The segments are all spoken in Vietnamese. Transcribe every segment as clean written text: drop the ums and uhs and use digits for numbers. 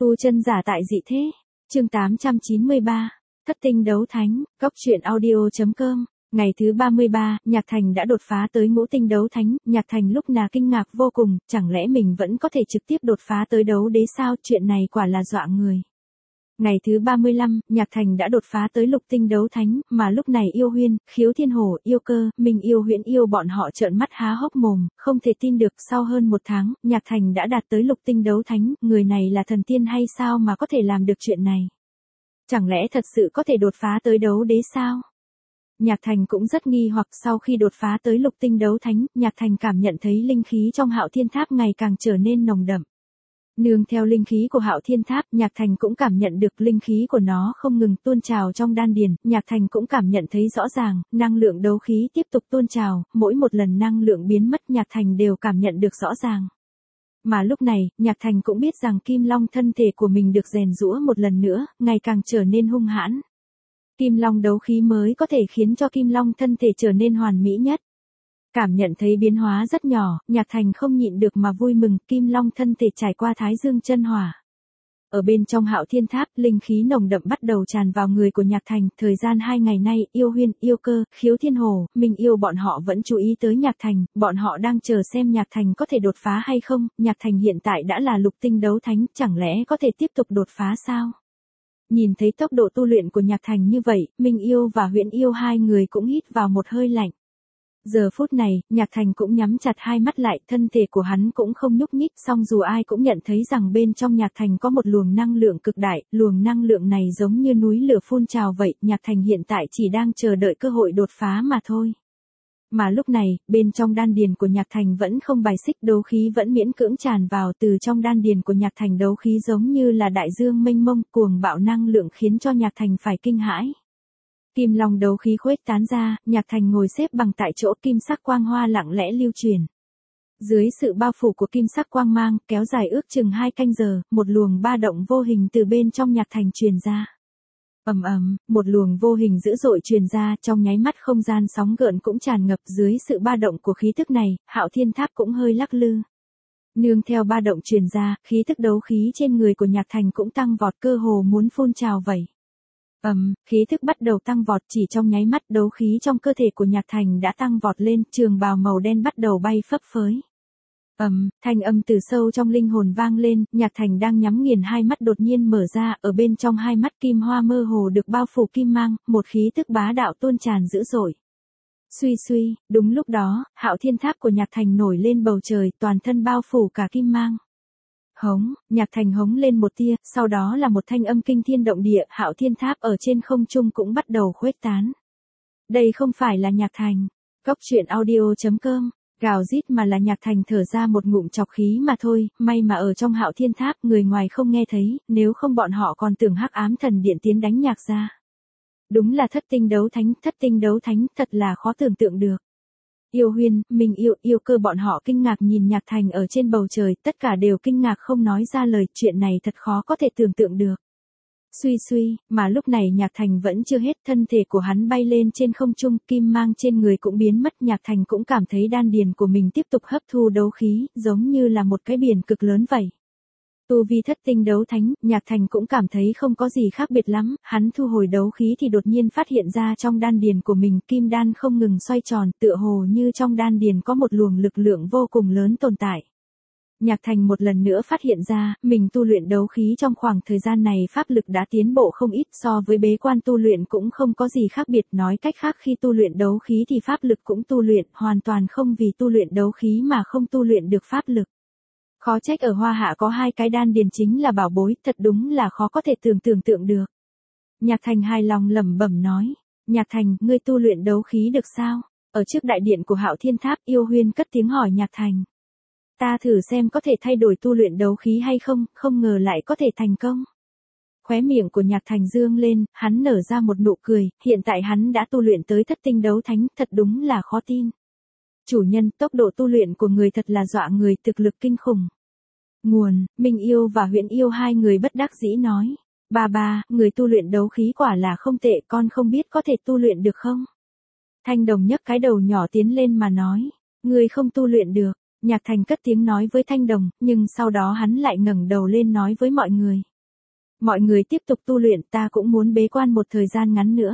Tu chân giả tại dị thế. Chương 893. Thất tinh đấu thánh. Góc truyện audio.com. Ngày thứ 33, Nhạc Thành đã đột phá tới ngũ tinh đấu thánh. Nhạc Thành lúc nào kinh ngạc vô cùng, chẳng lẽ mình vẫn có thể trực tiếp đột phá tới đấu đế sao? Chuyện này quả là dọa người. Ngày thứ 35, Nhạc Thành đã đột phá tới lục tinh đấu thánh, mà lúc này Yêu Huyên, Khiếu Thiên Hổ, Yêu Cơ, Minh Yêu Huyễn Yêu bọn họ trợn mắt há hốc mồm, không thể tin được sau hơn một tháng, Nhạc Thành đã đạt tới lục tinh đấu thánh, người này là thần tiên hay sao mà có thể làm được chuyện này? Chẳng lẽ thật sự có thể đột phá tới đấu đế sao? Nhạc Thành cũng rất nghi hoặc sau khi đột phá tới lục tinh đấu thánh, Nhạc Thành cảm nhận thấy linh khí trong Hạo Thiên Tháp ngày càng trở nên nồng đậm. Nương theo linh khí của Hạo Thiên Tháp, Nhạc Thành cũng cảm nhận được linh khí của nó không ngừng tuôn trào trong đan điền, Nhạc Thành cũng cảm nhận thấy rõ ràng, năng lượng đấu khí tiếp tục tuôn trào, mỗi một lần năng lượng biến mất Nhạc Thành đều cảm nhận được rõ ràng. Mà lúc này, Nhạc Thành cũng biết rằng Kim Long thân thể của mình được rèn giũa một lần nữa, ngày càng trở nên hung hãn. Kim Long đấu khí mới có thể khiến cho Kim Long thân thể trở nên hoàn mỹ nhất. Cảm nhận thấy biến hóa rất nhỏ, Nhạc Thành không nhịn được mà vui mừng, Kim Long thân thể trải qua Thái Dương chân hỏa. Ở bên trong Hạo Thiên Tháp, linh khí nồng đậm bắt đầu tràn vào người của Nhạc Thành, thời gian 2 ngày nay, Yêu Huyên, Yêu Cơ, Khiếu Thiên Hổ, Minh Yêu bọn họ vẫn chú ý tới Nhạc Thành, bọn họ đang chờ xem Nhạc Thành có thể đột phá hay không, Nhạc Thành hiện tại đã là lục tinh đấu thánh, chẳng lẽ có thể tiếp tục đột phá sao? Nhìn thấy tốc độ tu luyện của Nhạc Thành như vậy, Minh Yêu và Huyễn Yêu hai người cũng hít vào một hơi lạnh. Giờ phút này, Nhạc Thành cũng nhắm chặt hai mắt lại, thân thể của hắn cũng không nhúc nhích, song dù ai cũng nhận thấy rằng bên trong Nhạc Thành có một luồng năng lượng cực đại, luồng năng lượng này giống như núi lửa phun trào vậy, Nhạc Thành hiện tại chỉ đang chờ đợi cơ hội đột phá mà thôi. Mà lúc này, bên trong đan điền của Nhạc Thành vẫn không bài xích, đấu khí vẫn miễn cưỡng tràn vào từ trong đan điền của Nhạc Thành, đấu khí giống như là đại dương mênh mông, cuồng bạo năng lượng khiến cho Nhạc Thành phải kinh hãi. Kim Long đấu khí khuếch tán ra, Nhạc Thành ngồi xếp bằng tại chỗ, kim sắc quang hoa lặng lẽ lưu truyền. Dưới sự bao phủ của kim sắc quang mang, kéo dài ước chừng 2 canh giờ, một luồng ba động vô hình từ bên trong Nhạc Thành truyền ra. Ầm ầm, một luồng vô hình dữ dội truyền ra, trong nháy mắt không gian sóng gợn cũng tràn ngập, dưới sự ba động của khí tức này, Hạo Thiên Tháp cũng hơi lắc lư. Nương theo ba động truyền ra, khí tức đấu khí trên người của Nhạc Thành cũng tăng vọt, cơ hồ muốn phun trào vậy. Khí thức bắt đầu tăng vọt, chỉ trong nháy mắt đấu khí trong cơ thể của Nhạc Thành đã tăng vọt lên, trường bào màu đen bắt đầu bay phấp phới. Thanh âm từ sâu trong linh hồn vang lên, Nhạc Thành đang nhắm nghiền hai mắt đột nhiên mở ra, ở bên trong hai mắt kim hoa mơ hồ được bao phủ kim mang, một khí tức bá đạo tuôn tràn dữ dội. Suy suy, đúng lúc đó, Hạo Thiên Tháp của Nhạc Thành nổi lên bầu trời, toàn thân bao phủ cả kim mang. Hống, Nhạc Thành hống lên một tia, sau đó là một thanh âm kinh thiên động địa, Hạo Thiên Tháp ở trên không trung cũng bắt đầu khuếch tán. Đây không phải là Nhạc Thành. Góc truyện audio.com. Gào rít mà là Nhạc Thành thở ra một ngụm trọc khí mà thôi, may mà ở trong Hạo Thiên Tháp người ngoài không nghe thấy, nếu không bọn họ còn tưởng Hắc Ám Thần Điện tiến đánh Nhạc ra. Đúng là thất tinh đấu thánh, thật là khó tưởng tượng được. Yêu Huyên, Minh Yêu, Yêu Cơ bọn họ kinh ngạc nhìn Nhạc Thành ở trên bầu trời, tất cả đều kinh ngạc không nói ra lời, chuyện này thật khó có thể tưởng tượng được. Suy suy, mà lúc này Nhạc Thành vẫn chưa hết, thân thể của hắn bay lên trên không trung, kim mang trên người cũng biến mất, Nhạc Thành cũng cảm thấy đan điền của mình tiếp tục hấp thu đấu khí, giống như là một cái biển cực lớn vậy. Tu vi thất tinh đấu thánh, Nhạc Thành cũng cảm thấy không có gì khác biệt lắm, hắn thu hồi đấu khí thì đột nhiên phát hiện ra trong đan điền của mình kim đan không ngừng xoay tròn, tựa hồ như trong đan điền có một luồng lực lượng vô cùng lớn tồn tại. Nhạc Thành một lần nữa phát hiện ra, mình tu luyện đấu khí trong khoảng thời gian này pháp lực đã tiến bộ không ít, so với bế quan tu luyện cũng không có gì khác biệt, nói cách khác khi tu luyện đấu khí thì pháp lực cũng tu luyện, hoàn toàn không vì tu luyện đấu khí mà không tu luyện được pháp lực. Khó trách ở Hoa Hạ có 2 cái đan điền chính là bảo bối, thật đúng là khó có thể tưởng tượng được. Nhạc Thành hài lòng lẩm bẩm nói, Nhạc Thành, ngươi tu luyện đấu khí được sao? Ở trước đại điện của Hạo Thiên Tháp, Yêu Huyên cất tiếng hỏi Nhạc Thành. Ta thử xem có thể thay đổi tu luyện đấu khí hay không, không ngờ lại có thể thành công. Khóe miệng của Nhạc Thành dương lên, hắn nở ra một nụ cười, hiện tại hắn đã tu luyện tới thất tinh đấu thánh, thật đúng là khó tin. Chủ nhân, tốc độ tu luyện của người thật là dọa người, thực lực kinh khủng. Nguồn, Minh Yêu và Huyễn Yêu hai người bất đắc dĩ nói. Ba, người tu luyện đấu khí quả là không tệ, con không biết có thể tu luyện được không? Thanh Đồng nhấc cái đầu nhỏ tiến lên mà nói. Người không tu luyện được. Nhạc Thành cất tiếng nói với Thanh Đồng, nhưng sau đó hắn lại ngẩng đầu lên nói với mọi người. Mọi người tiếp tục tu luyện, ta cũng muốn bế quan một thời gian ngắn nữa.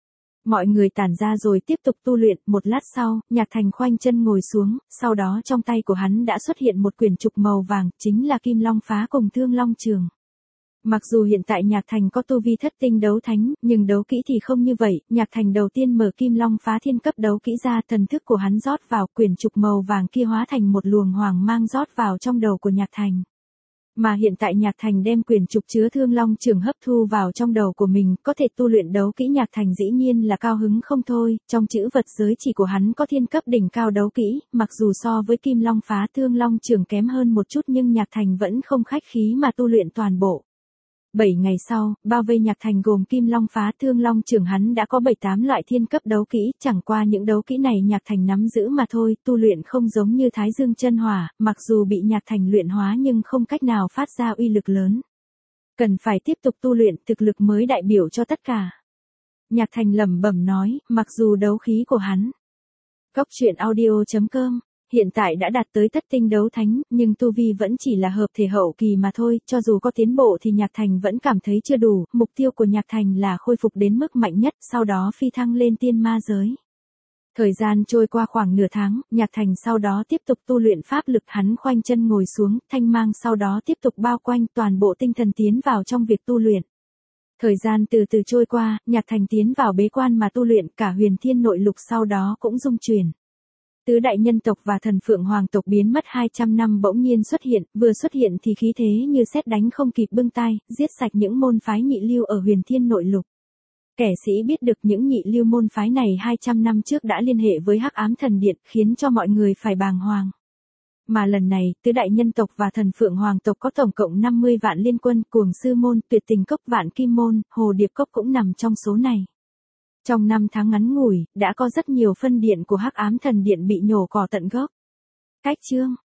Mọi người tản ra rồi tiếp tục tu luyện, một lát sau, Nhạc Thành khoanh chân ngồi xuống, sau đó trong tay của hắn đã xuất hiện một quyển trục màu vàng, chính là Kim Long Phá cùng Thương Long Trường. Mặc dù hiện tại Nhạc Thành có tu vi thất tinh đấu thánh, nhưng đấu kỹ thì không như vậy, Nhạc Thành đầu tiên mở Kim Long Phá thiên cấp đấu kỹ ra, thần thức của hắn rót vào, quyển trục màu vàng kia hóa thành một luồng hoàng mang rót vào trong đầu của Nhạc Thành. Mà hiện tại Nhạc Thành đem quyển trục chứa Thương Long Trường hấp thu vào trong đầu của mình, có thể tu luyện đấu kỹ. Nhạc Thành dĩ nhiên là cao hứng không thôi, trong chữ vật giới chỉ của hắn có thiên cấp đỉnh cao đấu kỹ, mặc dù so với Kim Long Phá Thương Long Trường kém hơn một chút nhưng Nhạc Thành vẫn không khách khí mà tu luyện toàn bộ. 7 ngày sau, bao vây Nhạc Thành gồm Kim Long Phá Thương Long Trường, hắn đã có 7-8 loại thiên cấp đấu kỹ, chẳng qua những đấu kỹ này Nhạc Thành nắm giữ mà thôi, tu luyện không giống như Thái Dương chân hỏa, mặc dù bị Nhạc Thành luyện hóa nhưng không cách nào phát ra uy lực lớn. Cần phải tiếp tục tu luyện, thực lực mới đại biểu cho tất cả. Nhạc Thành lẩm bẩm nói, mặc dù đấu khí của hắn. Góc truyện audio.com hiện tại đã đạt tới thất tinh đấu thánh, nhưng tu vi vẫn chỉ là hợp thể hậu kỳ mà thôi, cho dù có tiến bộ thì Nhạc Thành vẫn cảm thấy chưa đủ, mục tiêu của Nhạc Thành là khôi phục đến mức mạnh nhất, sau đó phi thăng lên tiên ma giới. Thời gian trôi qua khoảng nửa tháng, Nhạc Thành sau đó tiếp tục tu luyện pháp lực, hắn khoanh chân ngồi xuống, thanh mang sau đó tiếp tục bao quanh, toàn bộ tinh thần tiến vào trong việc tu luyện. Thời gian từ từ trôi qua, Nhạc Thành tiến vào bế quan mà tu luyện, cả huyền thiên nội lục sau đó cũng rung chuyển. Tứ đại nhân tộc và thần phượng hoàng tộc biến mất 200 năm bỗng nhiên xuất hiện, vừa xuất hiện thì khí thế như sét đánh không kịp bưng tay, giết sạch những môn phái nhị lưu ở huyền thiên nội lục. Kẻ sĩ biết được những nhị lưu môn phái này 200 năm trước đã liên hệ với Hắc Ám Thần Điện, khiến cho mọi người phải bàng hoàng. Mà lần này, tứ đại nhân tộc và thần phượng hoàng tộc có tổng cộng 50 vạn liên quân, Cuồng Sư Môn, Tuyệt Tình Cốc, Vạn Kim Môn, Hồ Điệp Cốc cũng nằm trong số này. Trong 5 tháng ngắn ngủi, đã có rất nhiều phân điện của Hắc Ám Thần Điện bị nhổ cỏ tận gốc. Cách chương